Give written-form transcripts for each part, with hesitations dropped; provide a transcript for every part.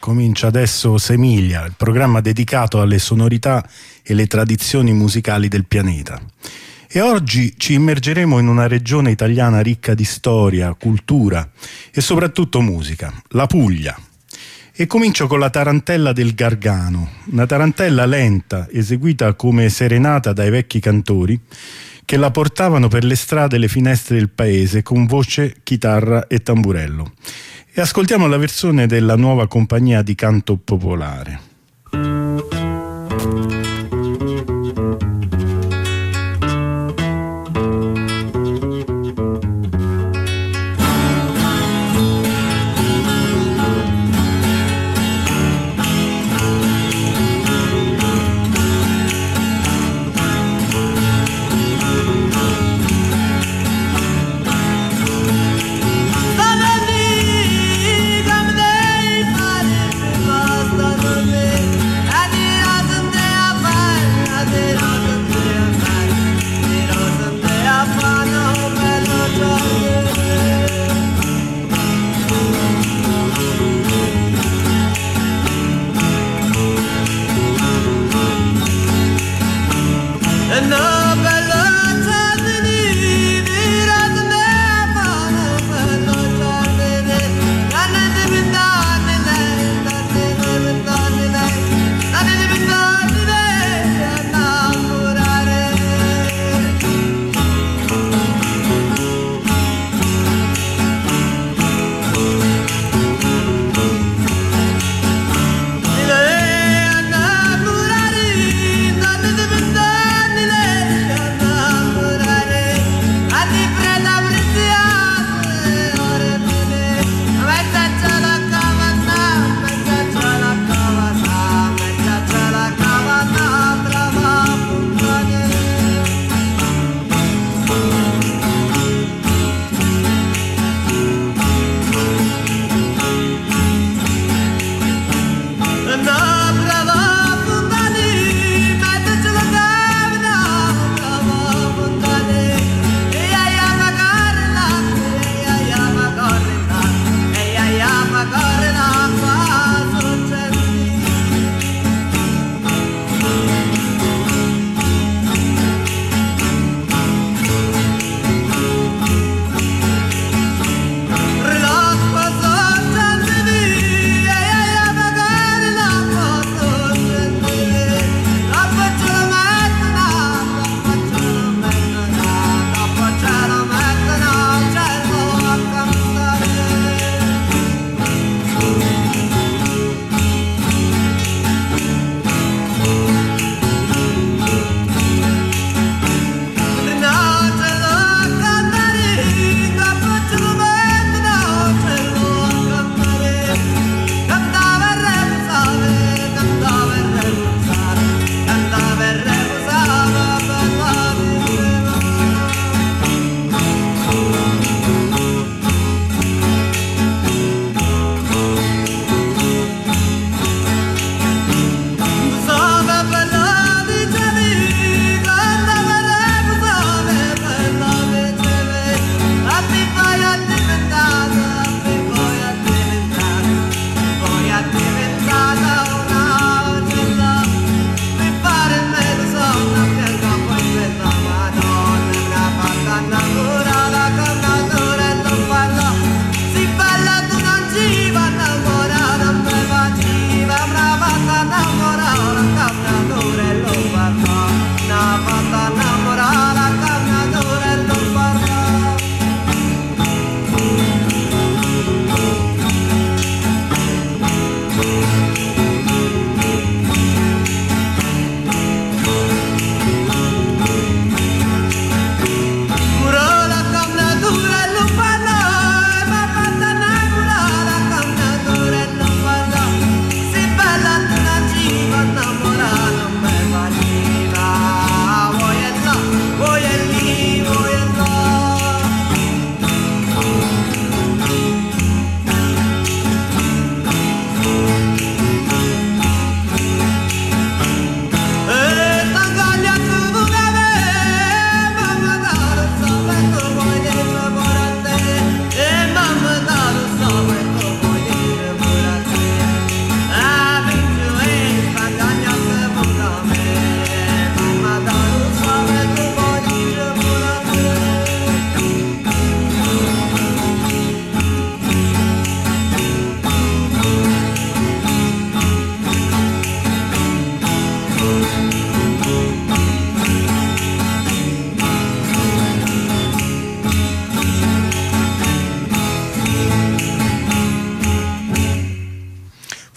Comincia adesso Semiglia, il programma dedicato alle sonorità e le tradizioni musicali del pianeta. E oggi ci immergeremo in una regione italiana ricca di storia, cultura e soprattutto musica, la Puglia. E comincio con la tarantella del Gargano, una tarantella lenta, eseguita come serenata dai vecchi cantori che la portavano per le strade e le finestre del paese con voce, chitarra e tamburello. E ascoltiamo la versione della nuova compagnia di canto popolare. Basta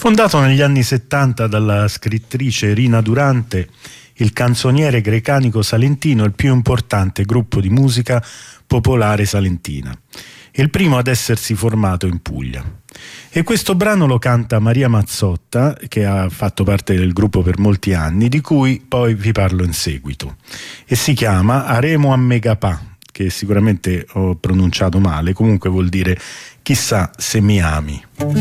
Fondato negli anni 70 dalla scrittrice Rina Durante, il Canzoniere Grecanico Salentino è il più importante gruppo di musica popolare salentina, il primo ad essersi formato in Puglia. E questo brano lo canta Maria Mazzotta, che ha fatto parte del gruppo per molti anni, di cui poi vi parlo in seguito. E si chiama Aremo a Megapà, che sicuramente ho pronunciato male, comunque vuol dire chissà se mi ami.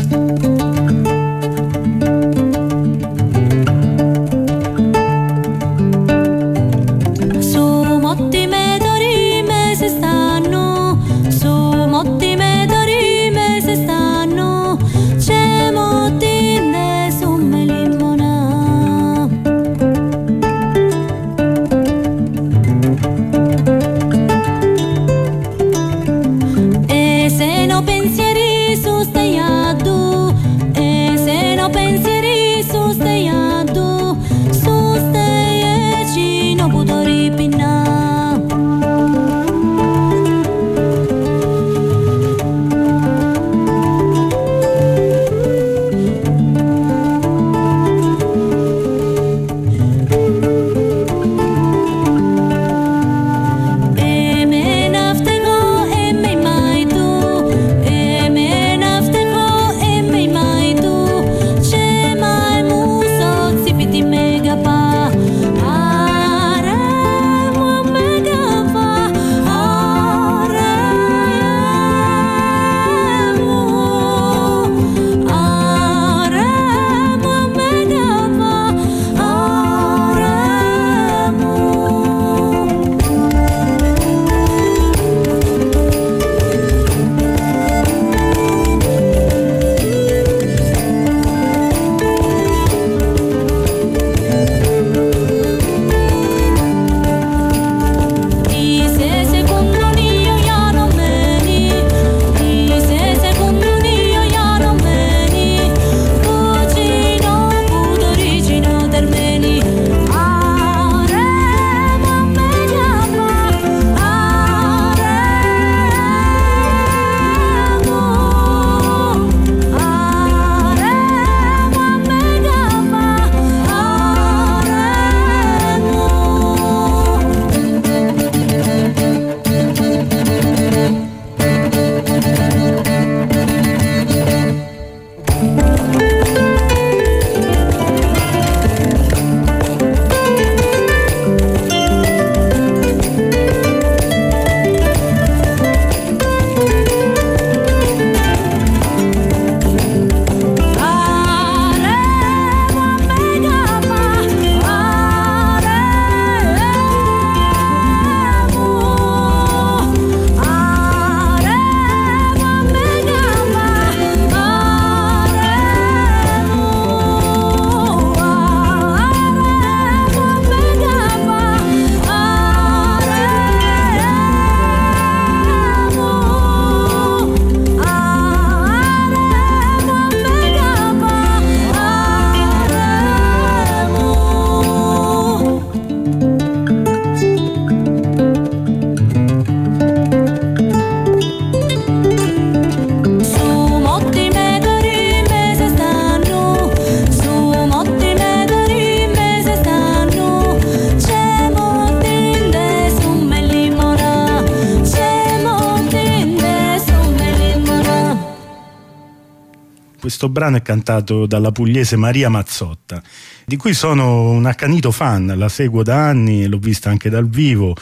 Questo brano è cantato dalla pugliese Maria Mazzotta, di cui sono un accanito fan, la seguo da anni, l'ho vista anche dal vivo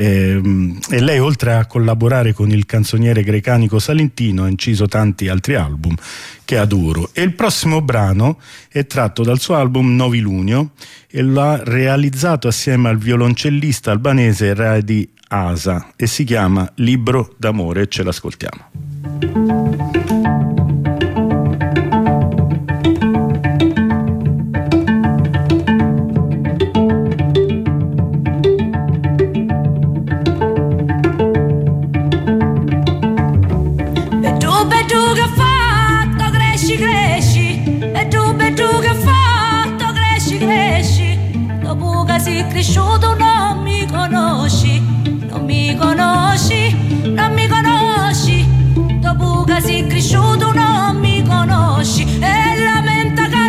e lei, oltre a collaborare con il Canzoniere Grecanico Salentino, ha inciso tanti altri album che adoro. E il prossimo brano è tratto dal suo album Novilunio e lo ha realizzato assieme al violoncellista albanese Radi Asa e si chiama Libro d'amore. Ce l'ascoltiamo. Sei cresciuto, non mi conosci, non mi conosci, non mi conosci. Dopo che sei cresciuto non mi conosci e lamenta che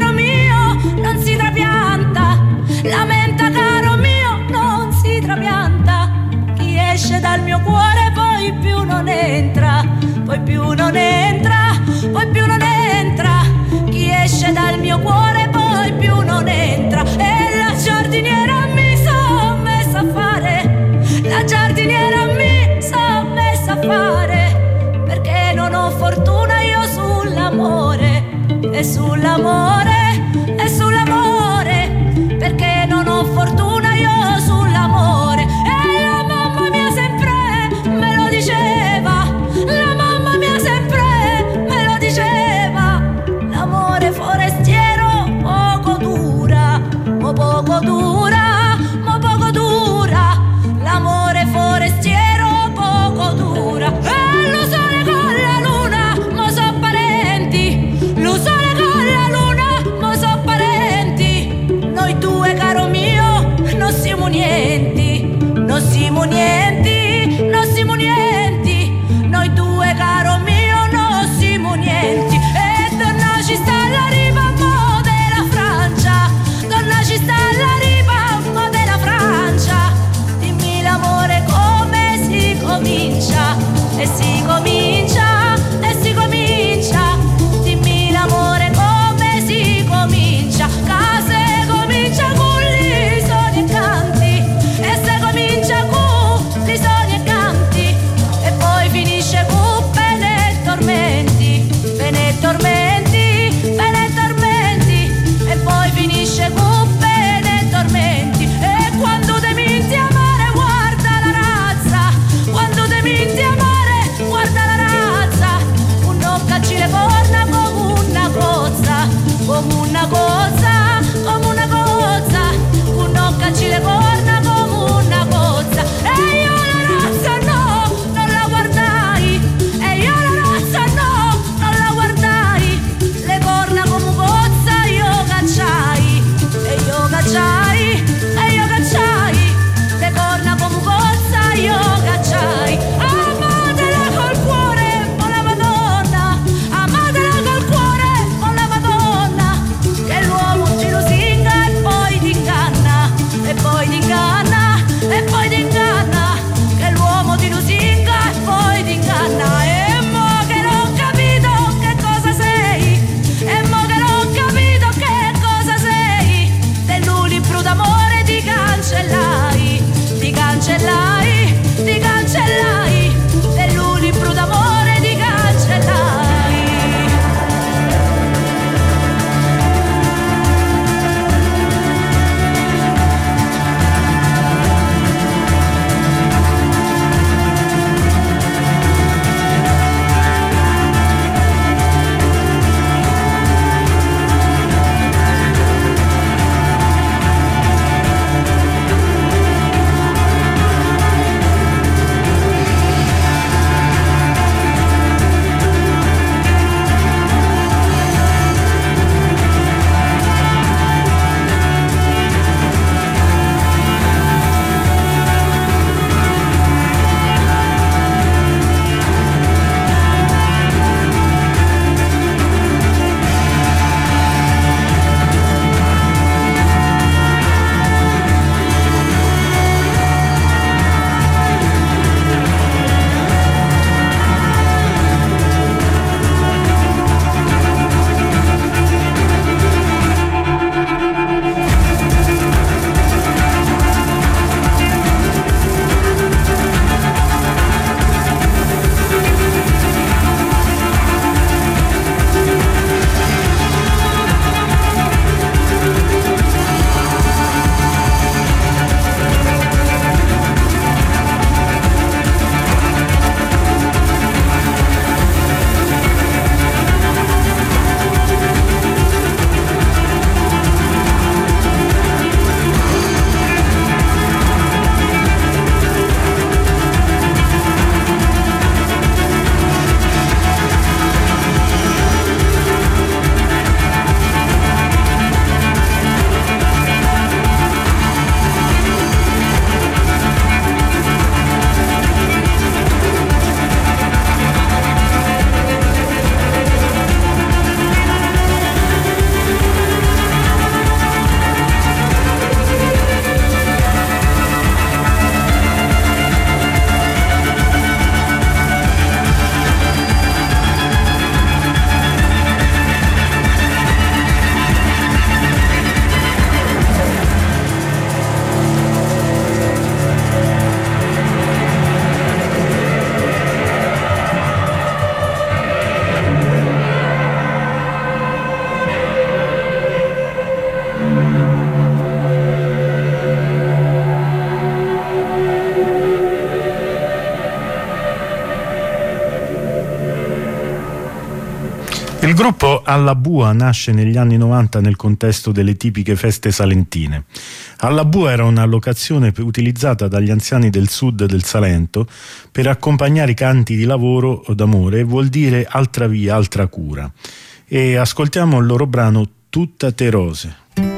mio cuore poi più non entra. E la giardiniera mi s'ho messa a fare, la giardiniera mi s'ho messa a fare, perché non ho fortuna io sull'amore, e sull'amore, e sull'amore, perché non ho fortuna io sull'amore. E la mamma mia sempre me lo diceva, la mamma mia sempre me lo diceva, l'amore forestiero poco dura, mo poco dura, mo poco dura, l'amore forestiero poco dura. E lo sole con la luna, mo so parenti, lo sole con la luna, mo so parenti, noi due caro mio non siamo nienti, non siamo nienti, non siamo nienti, noi due caro mio non siamo nienti. E donna ci sta alla riva mo della Francia, donna ci sta alla riva mo della Francia, dimmi l'amore come si comincia, e si comincia, e si comincia, dimmi l'amore come si comincia, case comincia con gli sogni e canti, e se comincia con gli sogni e canti, e poi finisce con pene e tormenti, pene e tormenti, pene e tormenti, e poi finisce con pene e tormenti. E quando te minti amare guarda la razza, quando te minti amare guarda la razza, un'occacci le corna come una cozza, come una cozza, come una cozza, un'occacci le corna come una cozza. E io la razza no, non la guardai, e io la razza no, non la guardai, le corna come cozza io cacciai, e io cacciai, e io cacciai, le corna come cozza io cacciai. Amatela col cuore, oh la Madonna, amatela col cuore, oh la Madonna, che gruppo Alla Bua nasce negli anni 90 nel contesto delle tipiche feste salentine. Alla Bua era una locazione utilizzata dagli anziani del sud del Salento per accompagnare i canti di lavoro o d'amore, vuol dire altra via, altra cura. E ascoltiamo il loro brano Tutta te rose.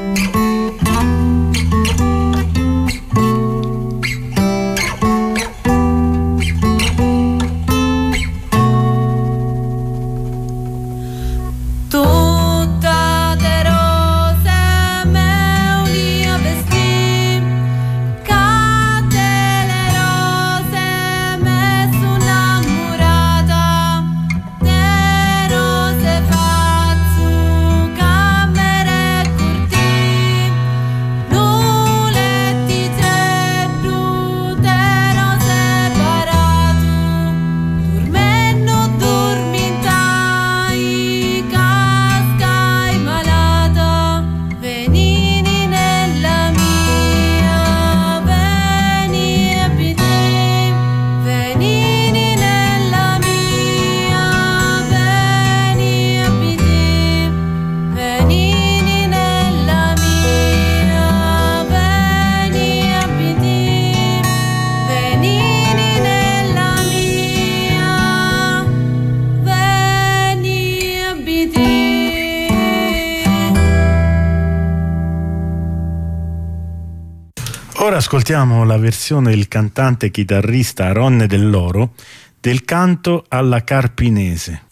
Ora ascoltiamo la versione del cantante chitarrista Ronne Dell'Oro del canto alla Carpinese.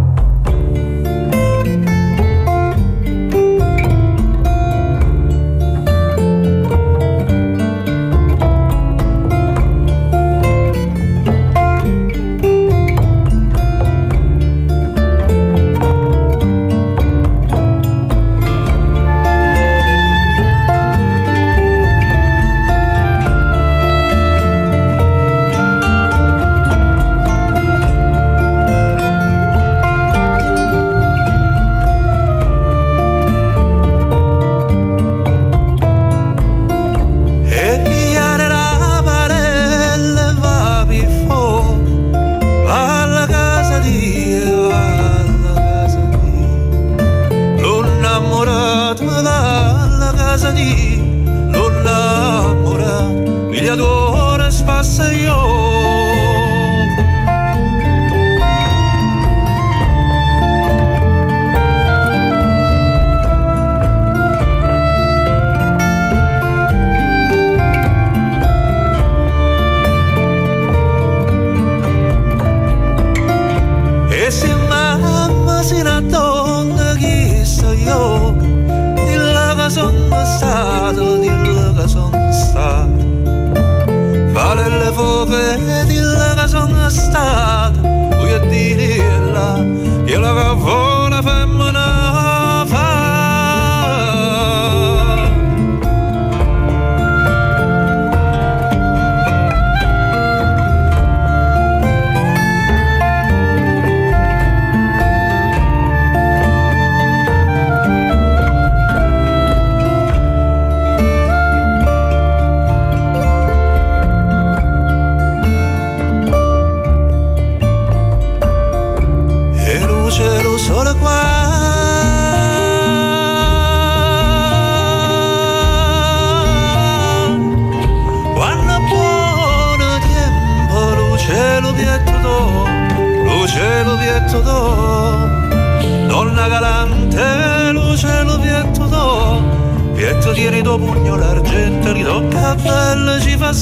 Donna galante, luce lo pietto do, pietto tieni do pugno l'argento, li do cappello ci fa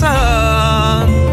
san.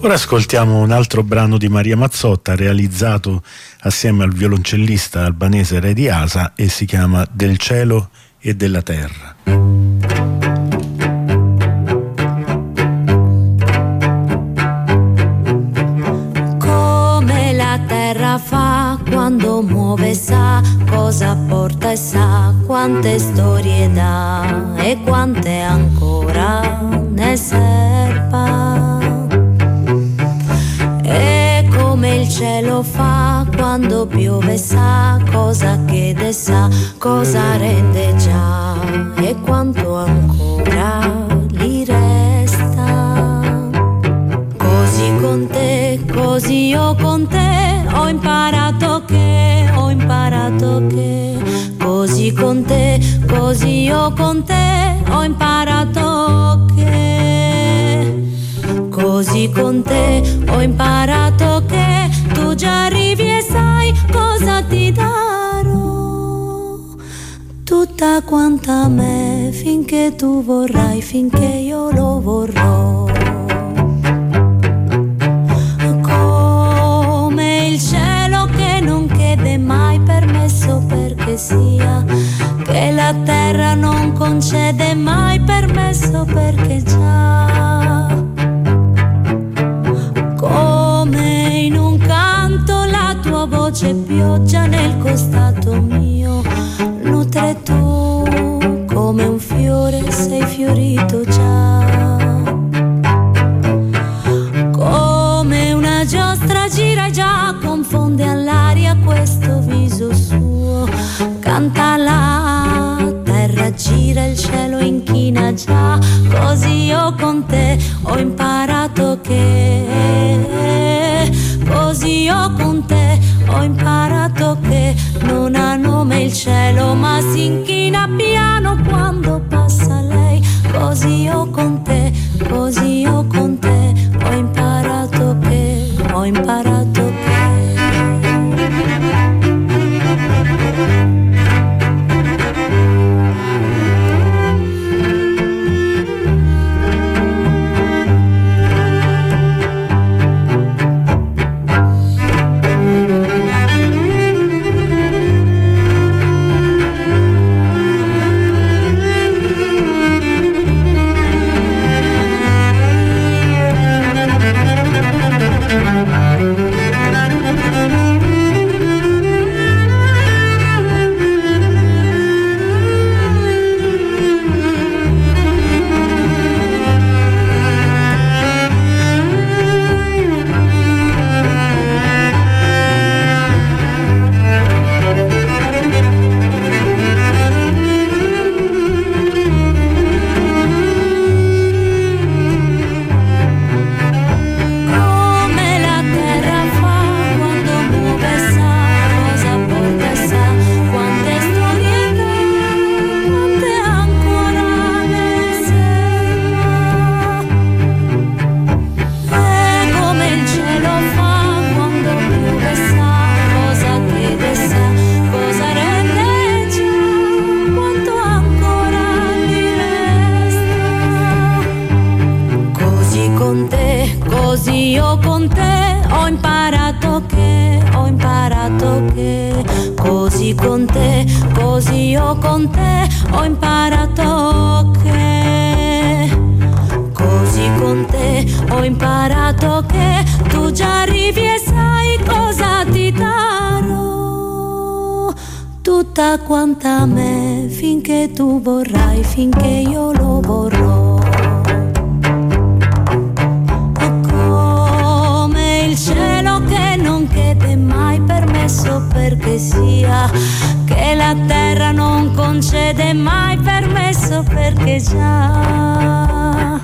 Ora ascoltiamo un altro brano di Maria Mazzotta realizzato assieme al violoncellista albanese Re di Asa e si chiama Del cielo e della terra. Come la terra fa quando muove, sa cosa porta e sa quante storie dà e quante ancora ne serba. E come il cielo fa quando piove, sa cosa chiede, sa cosa rende già e quanto ancora gli resta. Così con te, così io con te, ho imparato che, così con te, così io con te, ho imparato che, così con te, ho imparato che tu già arrivi e sai cosa ti darò, tutta quanta me, finché tu vorrai, finché io lo vorrò. Come il cielo che non chiede mai permesso perché sia, che la terra non concede mai permesso perché già. Come in un canto la tua voce pioggia nel costato mio, nutre tu come un fiore, sei fiorito già. Come una giostra gira e già confonde all'aria questo viso suo, canta la terra, gira il cielo inchina già, così io con te ho imparato che, così io con te ho imparato che non ha nome il cielo ma si inchina piano quando passa lei, così io con te, così io con te ho imparato che, ho imparato che. Quanta me, finché tu vorrai, finché io lo vorrò. Come il cielo che non chiede mai permesso perché sia, che la terra non concede mai permesso perché già.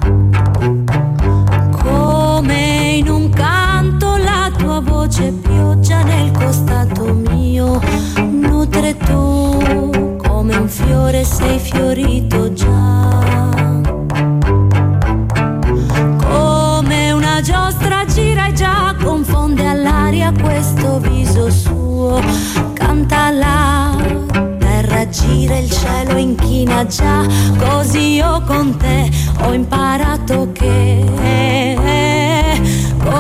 Come in un canto la tua voce pioggia nel costato mio, nutre tu come un fiore, sei fiorito già. Come una giostra gira e già confonde all'aria questo viso suo, canta la terra, gira il cielo inchina già, così io con te ho imparato che,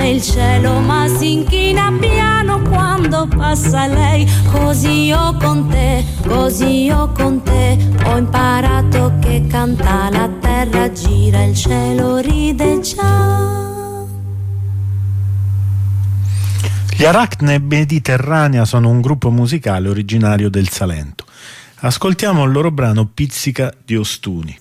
come il cielo, ma si inchina piano quando passa lei. Così io con te, così io con te, ho imparato che canta la terra, gira il cielo, ride già. Gli Arachne Mediterranea sono un gruppo musicale originario del Salento. Ascoltiamo il loro brano Pizzica di Ostuni.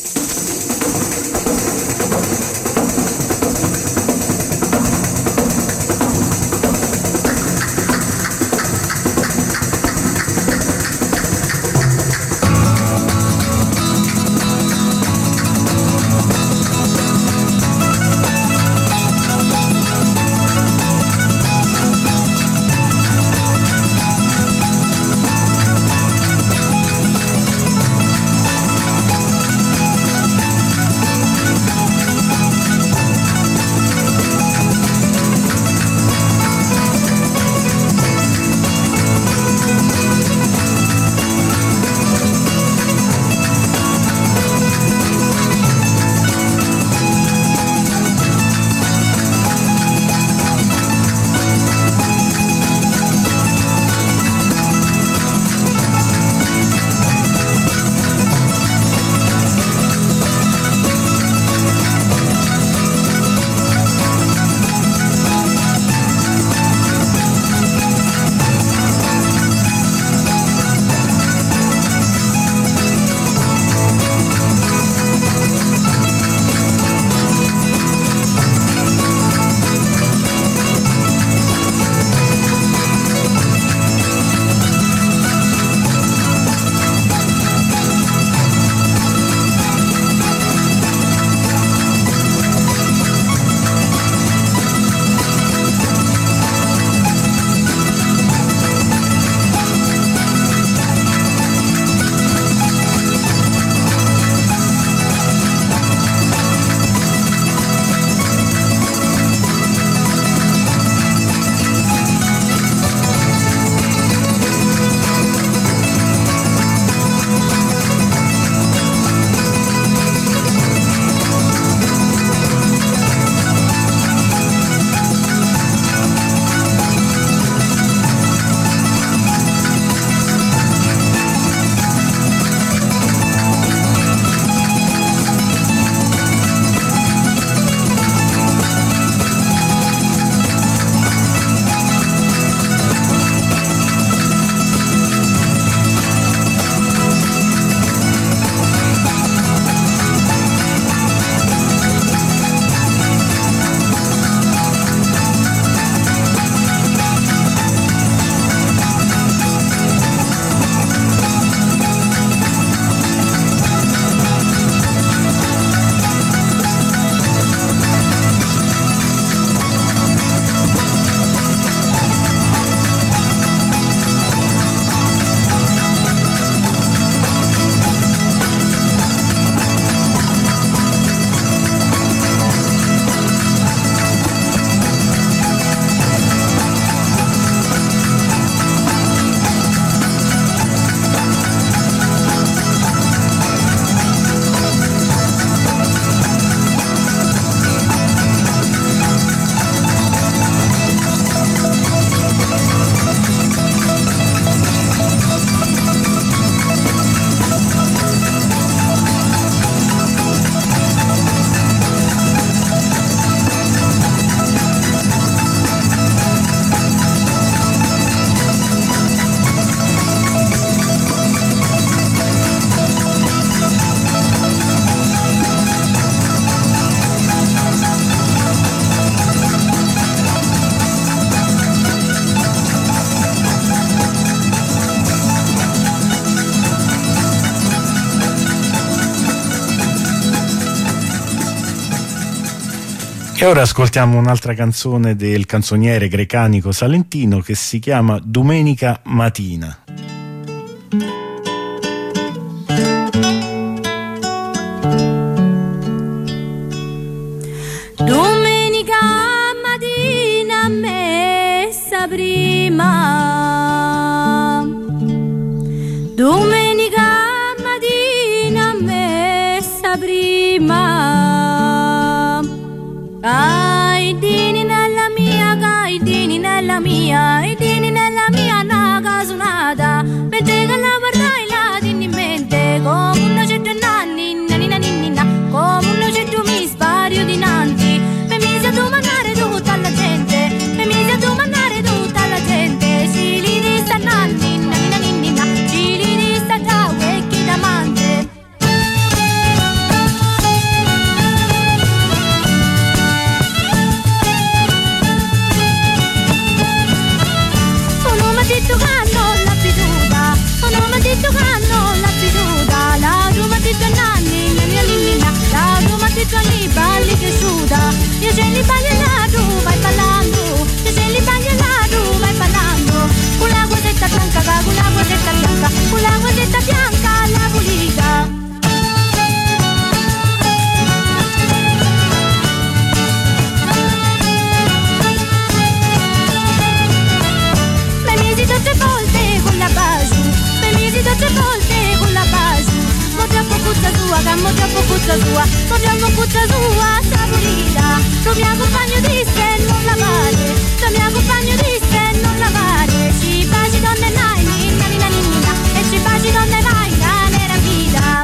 E ora ascoltiamo un'altra canzone del canzoniere grecanico salentino che si chiama Domenica Matina. Domenica mattina messa prima, domenica mattina messa prima, ai dini nella mia e dini nella mia naga sunata mentre che la guardai là in mente come una certa nanni nanina ninina come una certa mi spario dinanzi mi mise a domandare tutta la gente mi mise a domandare tutta la gente si li dista nanni nanina ninina si li dista da vecchi d'amante. Uno mi ha detto che non l'ha veduta, uno mi ha detto che non l'ha veduta, l'altro mi ha detto nanni, nanina ninina, l'altro mi ha detto li balli che suda, io ce li balli là tu vai ballando, io ce li balli là tu vai ballando, con la cosetta bianca, con la cosetta bianca, con la cosetta bianca la pulita. Tutte volte con la basu, mi misi tutte volte con la basu, mo troppo puzza sua, cammo troppo puzza sua, mo troppo puzza sua, saporita, lo mio compagno disse non lavare, lo mio compagno disse non lavare, ci baci donne nai, ninna ninna ninna, e ci baci donne vai, nera vita.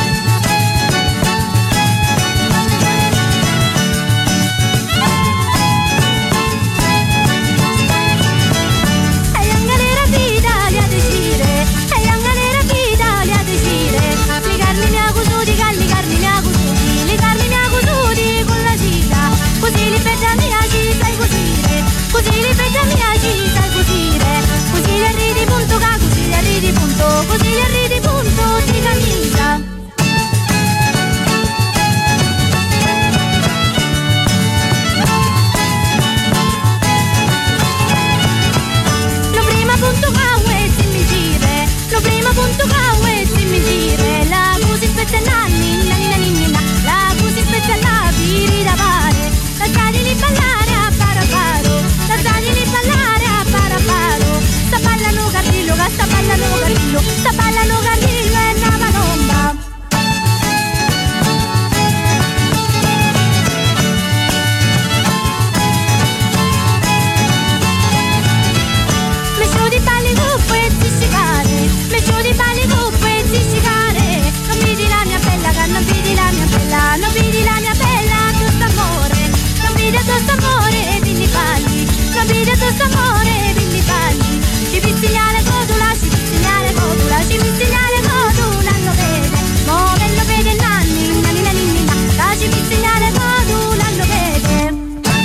Così li fetta mia ci sai cosire, così li fetta mia ci sai cosire, così li arrivi punto ca, così li arrivi punto, così li arrivi punto di camicia. Lo prima punto ca uezzi mi gire, lo prima punto ca uezzi mi gire, la così spezza nanni, nanina ninina, la così spezza la viri da pare. Lasciateli ballare a paro paro, lasciateli ballare a paro paro, sta ballano Carrillo, sta ballano Carrillo, sta ballano Carrillo e la palomba. Mescio di balli cuppo e zizzicare, mescio di balli cuppo e zizzicare, non vedi la mia bella, che non vedi la mia bella, non vedi la mia bella, giusto amore. Non vede questo amore, quindi balli, non vede questo amore, quindi balli. Ci pistigliare codula, ci pistigliare codula, ci pistigliare codula, lo vede, mo' lo vede nanni, nanina ninina, la ci pistigliare codula, lo vede.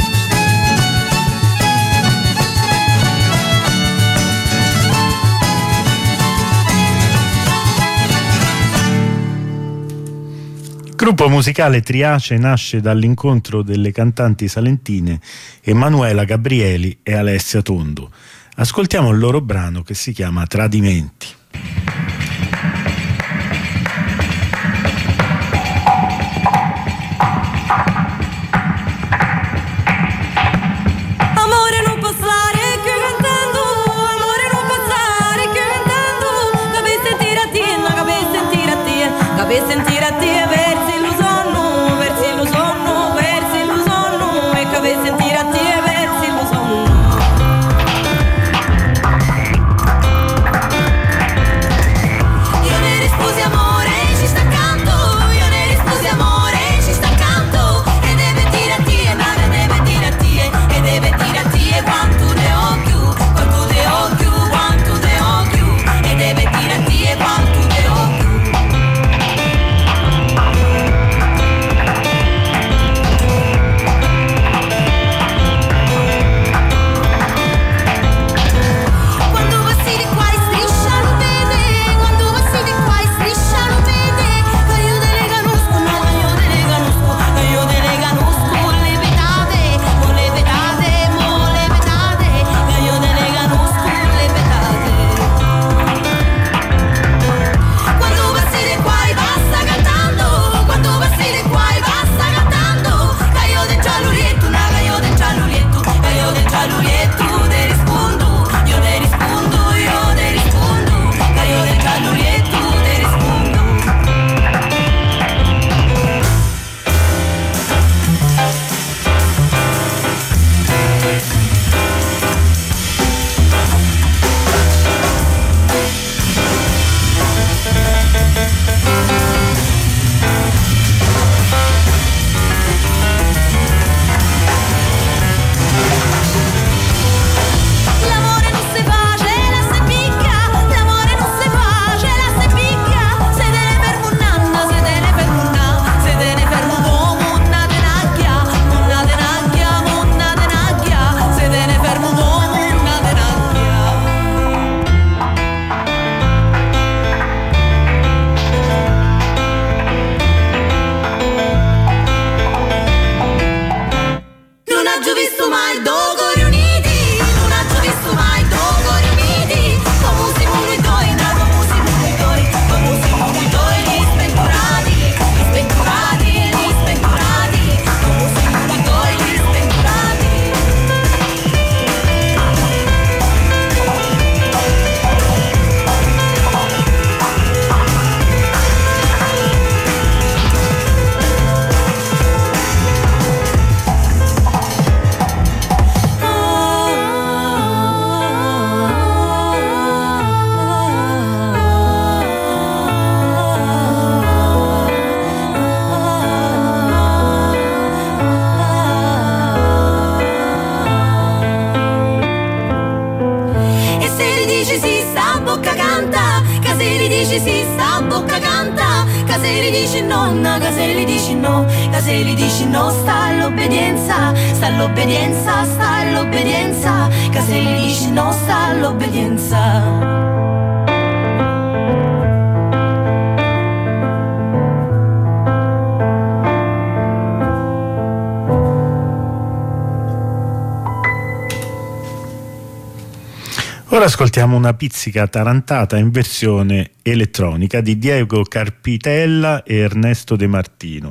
Il gruppo musicale Triace nasce dall'incontro delle cantanti salentine Emanuela Gabrieli e Alessia Tondo. Ascoltiamo il loro brano che si chiama Tradimenti. Amore non passare che cantando, amore non passare che cantando, capi sentire a te, no capi sentire a te, capi sentire a te versi lo sonno, versi lo sonno, versi lo sonno, e capi sentire a te versi lo sonno. Io ne risposi amore, ci sta accanto, io ne risposi amore, ci sta accanto, e deve dire a te, ma deve dire a te, e deve dire a te quanto ne ho più, quanto ne ho più, quanto ne ho più, e deve dire a te quanto ne ho più. Caseli dici nonna, Caseli dici no, Caseli dici no, sta all'obbedienza, sta all'obbedienza, sta all'obbedienza, Caseli dici no, sta all'obbedienza. Ora ascoltiamo una pizzica tarantata in versione elettronica di Diego Carpitella e Ernesto De Martino.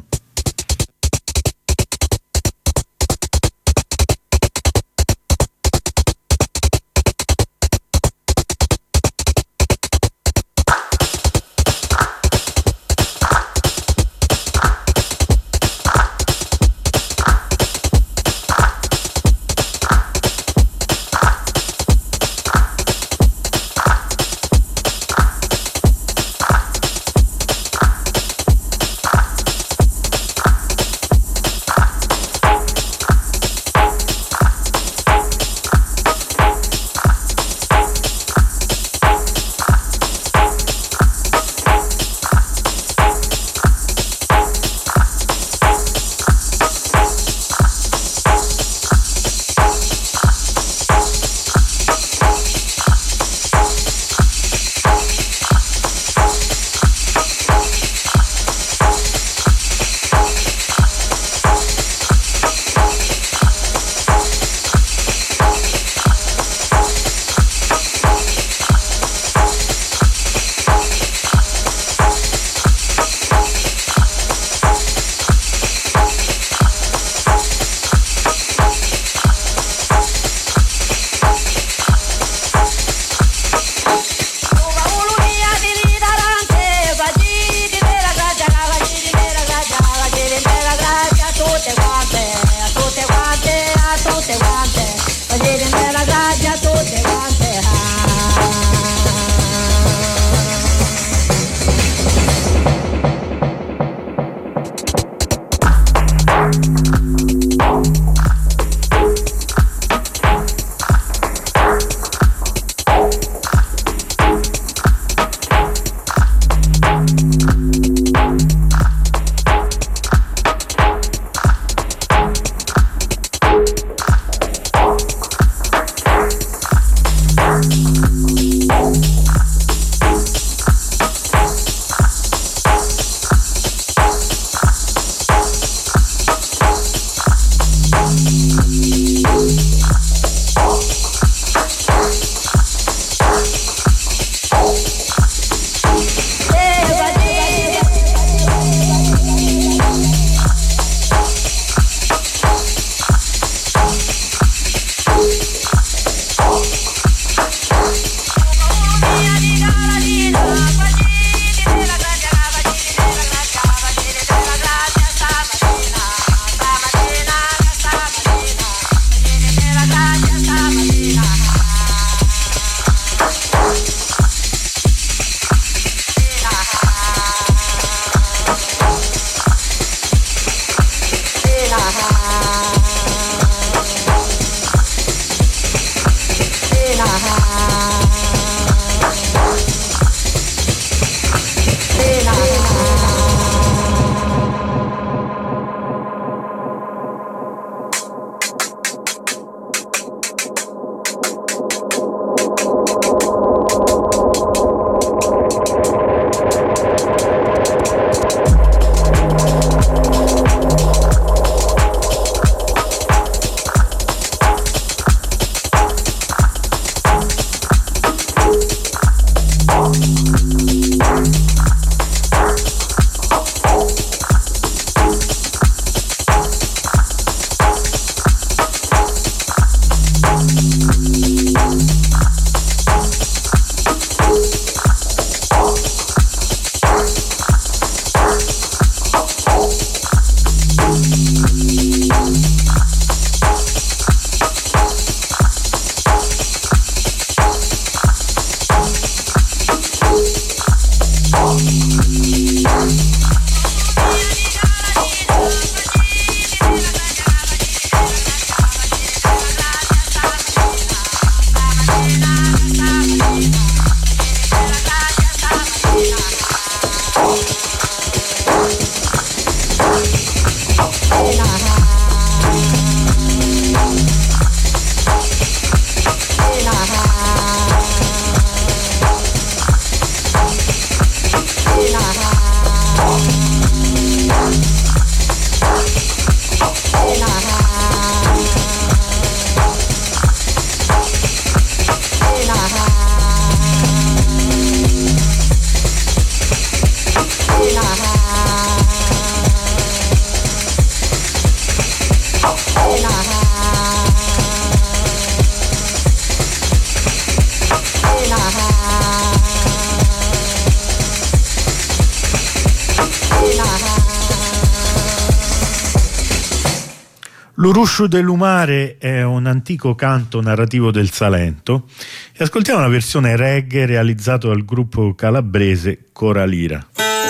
L'Urusciu dell'Umare è un antico canto narrativo del Salento e ascoltiamo una versione reggae realizzato dal gruppo calabrese Coralira.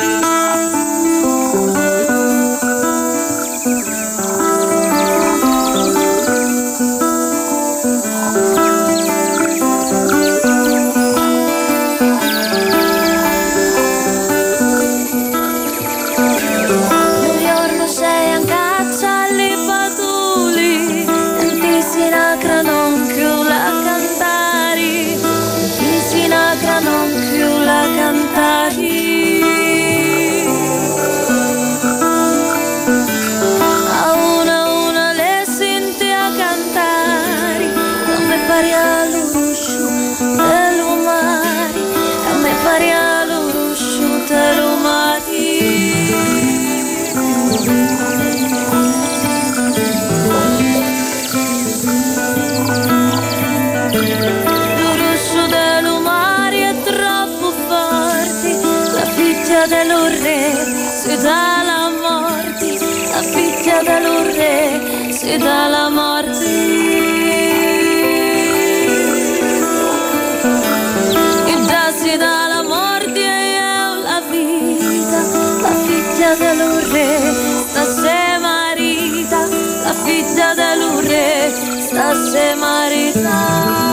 Dalla morte, la figlia dell'urre, si dà la morte. E dassi dalla morte e io la vita, la figlia dell'urre, sta se marita, la figlia dell'urre, sta se marita.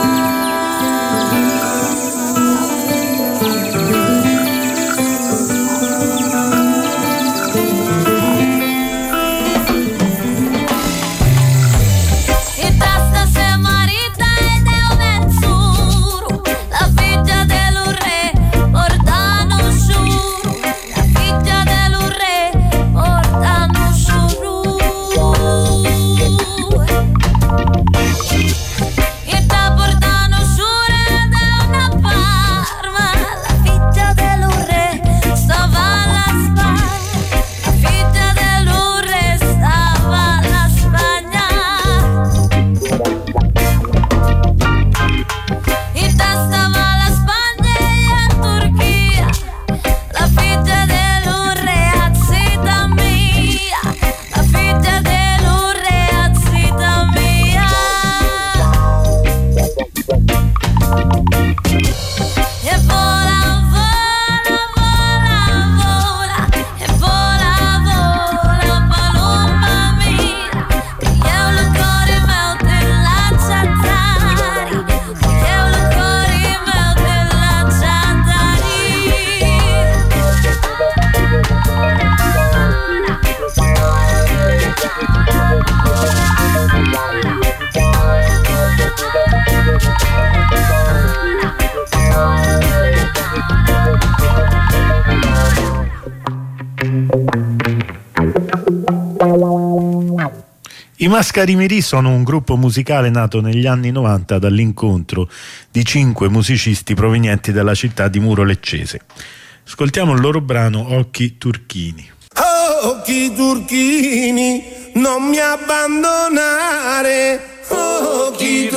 I Mascarimiri sono un gruppo musicale nato negli anni 90 dall'incontro di 5 musicisti provenienti dalla città di Muro Leccese. Ascoltiamo il loro brano Occhi Turchini. Occhi turchini, non mi abbandonare, occhi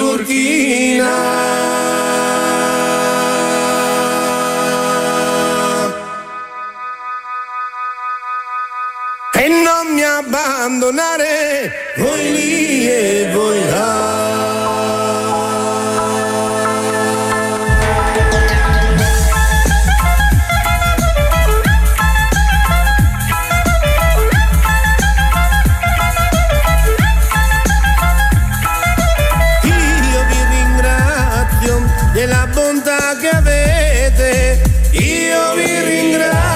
turchina. E non mi abbandonare, voi lì e voi là. Io vi ringrazio della bontà che avete, io vi ringrazio.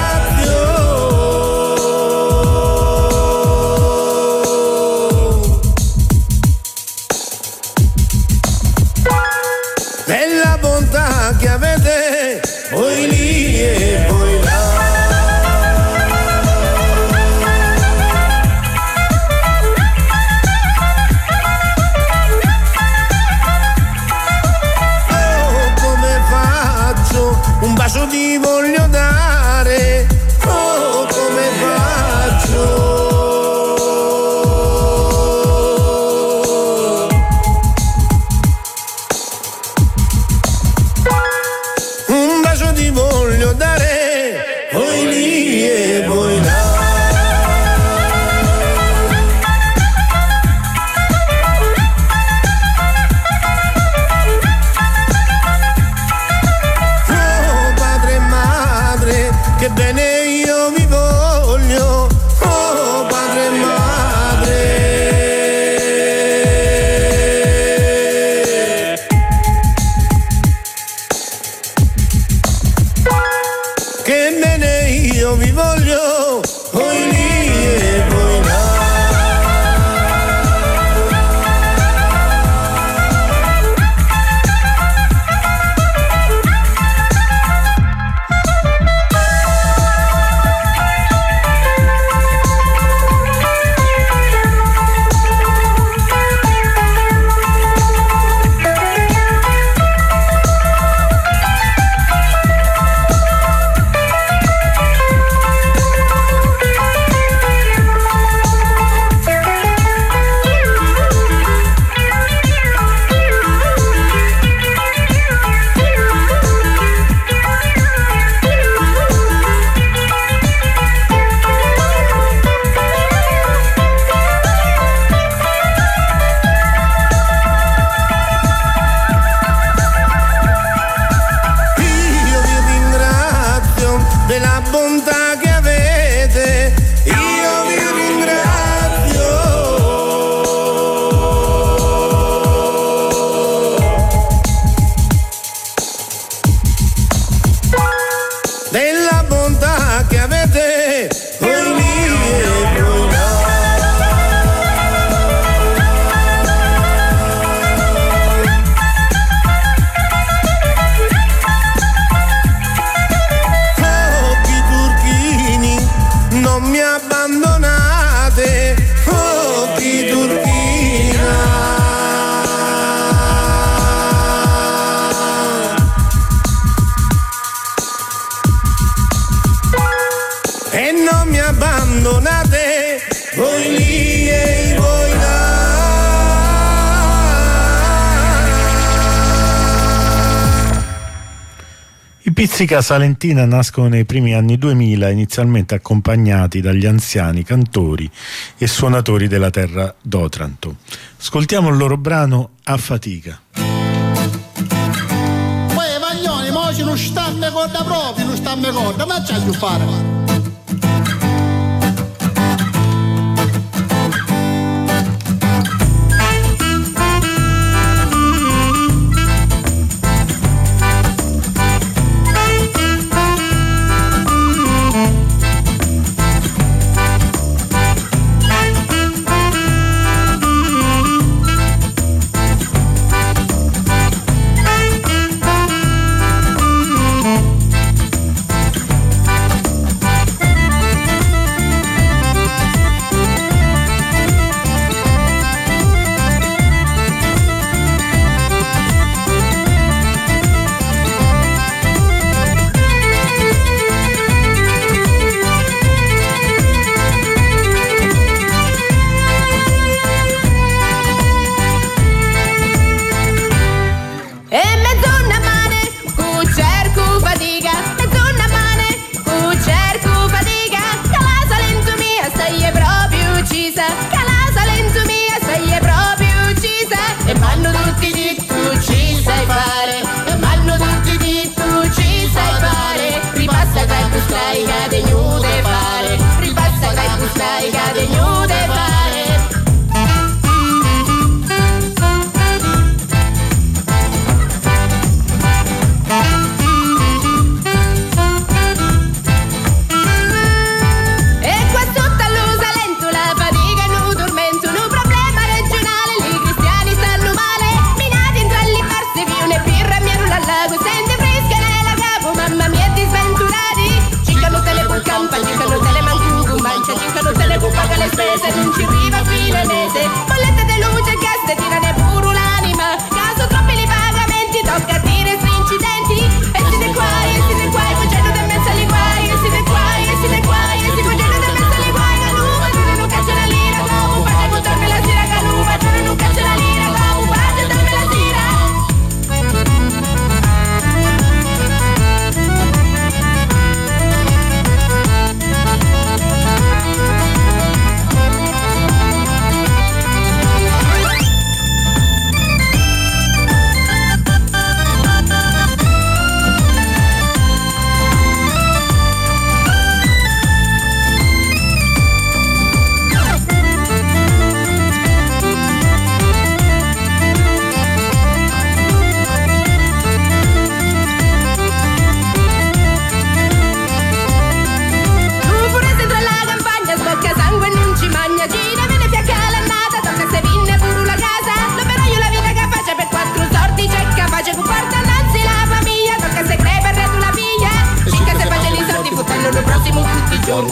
voglio, voi lì e voi là. Pizzica Salentina nascono nei primi anni 2000, inizialmente accompagnati dagli anziani cantori e suonatori della terra d'Otranto. Ascoltiamo il loro brano A fatica. Poi Vaglioni, mo ci non sta me corda proprio, non sta me corda, ma c'è più fare.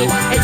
e